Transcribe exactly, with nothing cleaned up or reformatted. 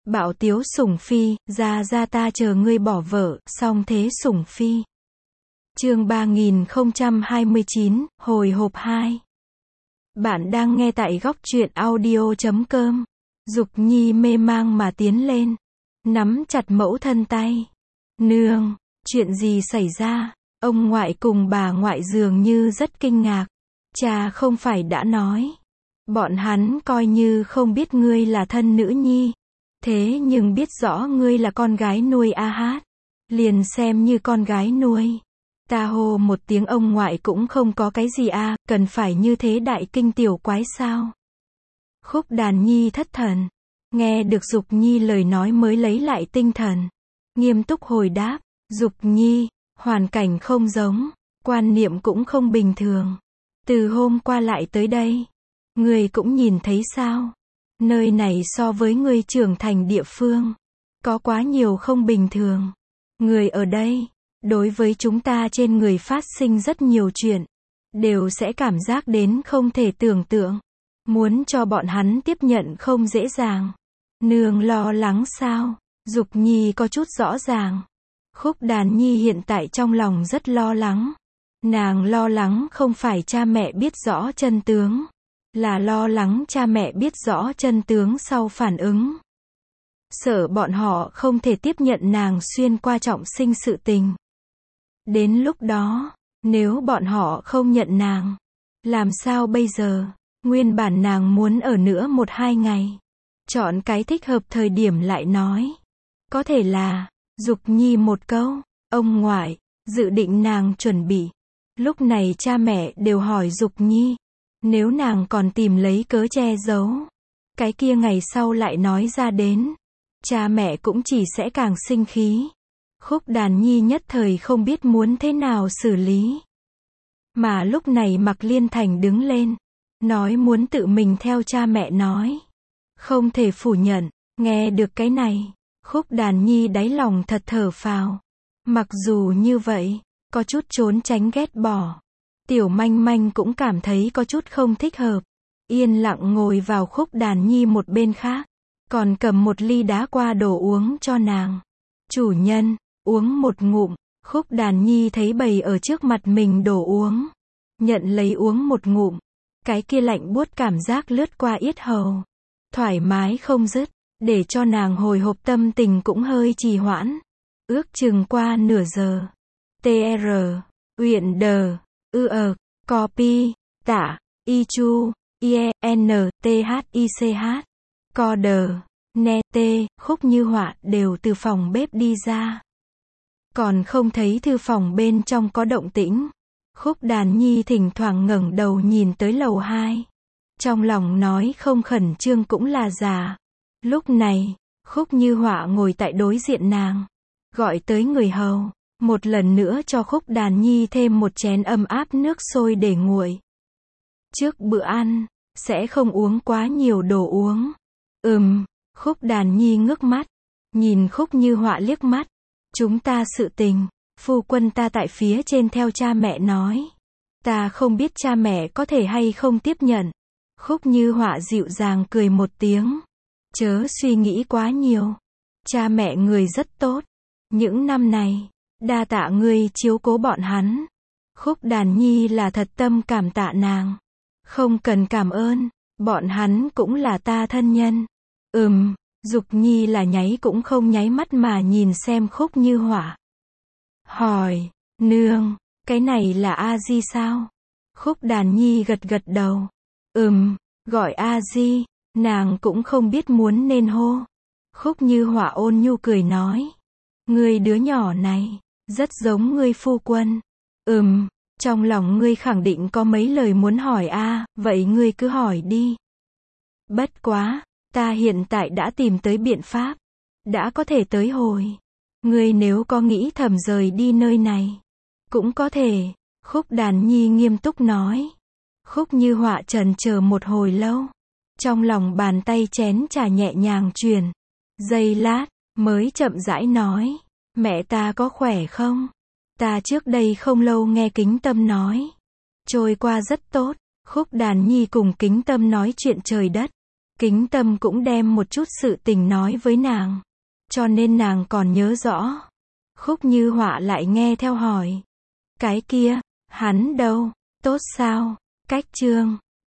Bảo Tiếu Sủng Phi, ra ra ta chờ ngươi bỏ vợ, song thế Sủng Phi. Chương ba nghìn không trăm hai mươi chín, hồi hộp hai. Bạn đang nghe tại góc truyện audio chấm com. Dục Nhi mê mang mà tiến lên, nắm chặt mẫu thân tay. Nương, chuyện gì xảy ra? Ông ngoại cùng bà ngoại dường như rất kinh ngạc. Cha không phải đã nói, bọn hắn coi như không biết ngươi là thân nữ nhi, thế nhưng biết rõ ngươi là con gái nuôi A Hát, liền xem như con gái nuôi. Ta hô một tiếng ông ngoại cũng không có cái gì a, à, cần phải như thế đại kinh tiểu quái sao? Khúc Đàn Nhi thất thần, nghe được Dục Nhi lời nói mới lấy lại tinh thần, nghiêm túc hồi đáp, Dục Nhi, hoàn cảnh không giống, quan niệm cũng không bình thường. Từ hôm qua lại tới đây, ngươi cũng nhìn thấy sao? Nơi này so với ngươi trưởng thành địa phương, có quá nhiều không bình thường. Người ở đây, đối với chúng ta trên người phát sinh rất nhiều chuyện, đều sẽ cảm giác đến không thể tưởng tượng. Muốn cho bọn hắn tiếp nhận không dễ dàng. Nương lo lắng sao? Dục Nhi có chút rõ ràng. Khúc Đàn Nhi hiện tại trong lòng rất lo lắng. Nàng lo lắng không phải cha mẹ biết rõ chân tướng, là lo lắng cha mẹ biết rõ chân tướng sau phản ứng. Sợ bọn họ không thể tiếp nhận nàng xuyên qua trọng sinh sự tình. Đến lúc đó, nếu bọn họ không nhận nàng, làm sao bây giờ? Nguyên bản nàng muốn ở nữa một hai ngày, chọn cái thích hợp thời điểm lại nói. Có thể là, Dục Nhi một câu, ông ngoại, dự định nàng chuẩn bị. Lúc này cha mẹ đều hỏi Dục Nhi, nếu nàng còn tìm lấy cớ che giấu, cái kia ngày sau lại nói ra đến, cha mẹ cũng chỉ sẽ càng sinh khí. Khúc Đàn Nhi nhất thời không biết muốn thế nào xử lý. Mà lúc này Mạc Liên Thành đứng lên, nói muốn tự mình theo cha mẹ nói. Không thể phủ nhận, nghe được cái này, Khúc Đàn Nhi đáy lòng thật thở phào. Mặc dù như vậy, có chút trốn tránh ghét bỏ. Tiểu Manh Manh cũng cảm thấy có chút không thích hợp. Yên lặng ngồi vào Khúc Đàn Nhi một bên khác, còn cầm một ly đá qua đồ uống cho nàng. Chủ nhân, uống một ngụm. Khúc Đàn Nhi thấy bày ở trước mặt mình đồ uống, nhận lấy uống một ngụm. Cái kia lạnh buốt cảm giác lướt qua yết hầu, thoải mái không dứt, để cho nàng hồi hộp tâm tình cũng hơi trì hoãn. Ước chừng qua nửa giờ. tê rờ, Uyển Đờ, Ư ờ, Copy, Tả, Y Chu, I E N T H I C H, Co Đờ, Ne T, Khúc Như Họa đều từ phòng bếp đi ra. Còn không thấy thư phòng bên trong có động tĩnh. Khúc Đàn Nhi thỉnh thoảng ngẩng đầu nhìn tới lầu hai. Trong lòng nói không khẩn trương cũng là già. Lúc này, Khúc Như Họa ngồi tại đối diện nàng, gọi tới người hầu, một lần nữa cho Khúc Đàn Nhi thêm một chén ấm áp nước sôi để nguội. Trước bữa ăn, sẽ không uống quá nhiều đồ uống. Ừm, Khúc Đàn Nhi ngước mắt, nhìn Khúc Như Họa liếc mắt. Chúng ta sự tình, phu quân ta tại phía trên theo cha mẹ nói. Ta không biết cha mẹ có thể hay không tiếp nhận. Khúc Như Họa dịu dàng cười một tiếng. Chớ suy nghĩ quá nhiều. Cha mẹ người rất tốt. Những năm này, đa tạ ngươi chiếu cố bọn hắn. Khúc Đàn Nhi là thật tâm cảm tạ nàng. Không cần cảm ơn, bọn hắn cũng là ta thân nhân. Ừm. Dục Nhi là nháy cũng không nháy mắt mà nhìn xem Khúc Như Họa. Hỏi, nương, cái này là A Di sao? Khúc Đàn Nhi gật gật đầu. Ừm, gọi A Di, nàng cũng không biết muốn nên hô. Khúc Như Họa ôn nhu cười nói. Ngươi đứa nhỏ này, rất giống ngươi phu quân. Ừm, trong lòng ngươi khẳng định có mấy lời muốn hỏi a, à, vậy ngươi cứ hỏi đi. Bất quá, ta hiện tại đã tìm tới biện pháp, đã có thể tới hồi. Ngươi nếu có nghĩ thầm rời đi nơi này, cũng có thể. Khúc Đàn Nhi nghiêm túc nói. Khúc Như Họa trần chờ một hồi lâu, trong lòng bàn tay chén trà nhẹ nhàng chuyển. Giây lát, mới chậm rãi nói. Mẹ ta có khỏe không? Ta trước đây không lâu nghe Kính Tâm nói, trôi qua rất tốt. Khúc Đàn Nhi cùng Kính Tâm nói chuyện trời đất, Kính Tâm cũng đem một chút sự tình nói với nàng. Cho nên nàng còn nhớ rõ. Khúc Như Họa lại nghe theo hỏi. Cái kia, hắn đâu? Tốt sao? Cách Trương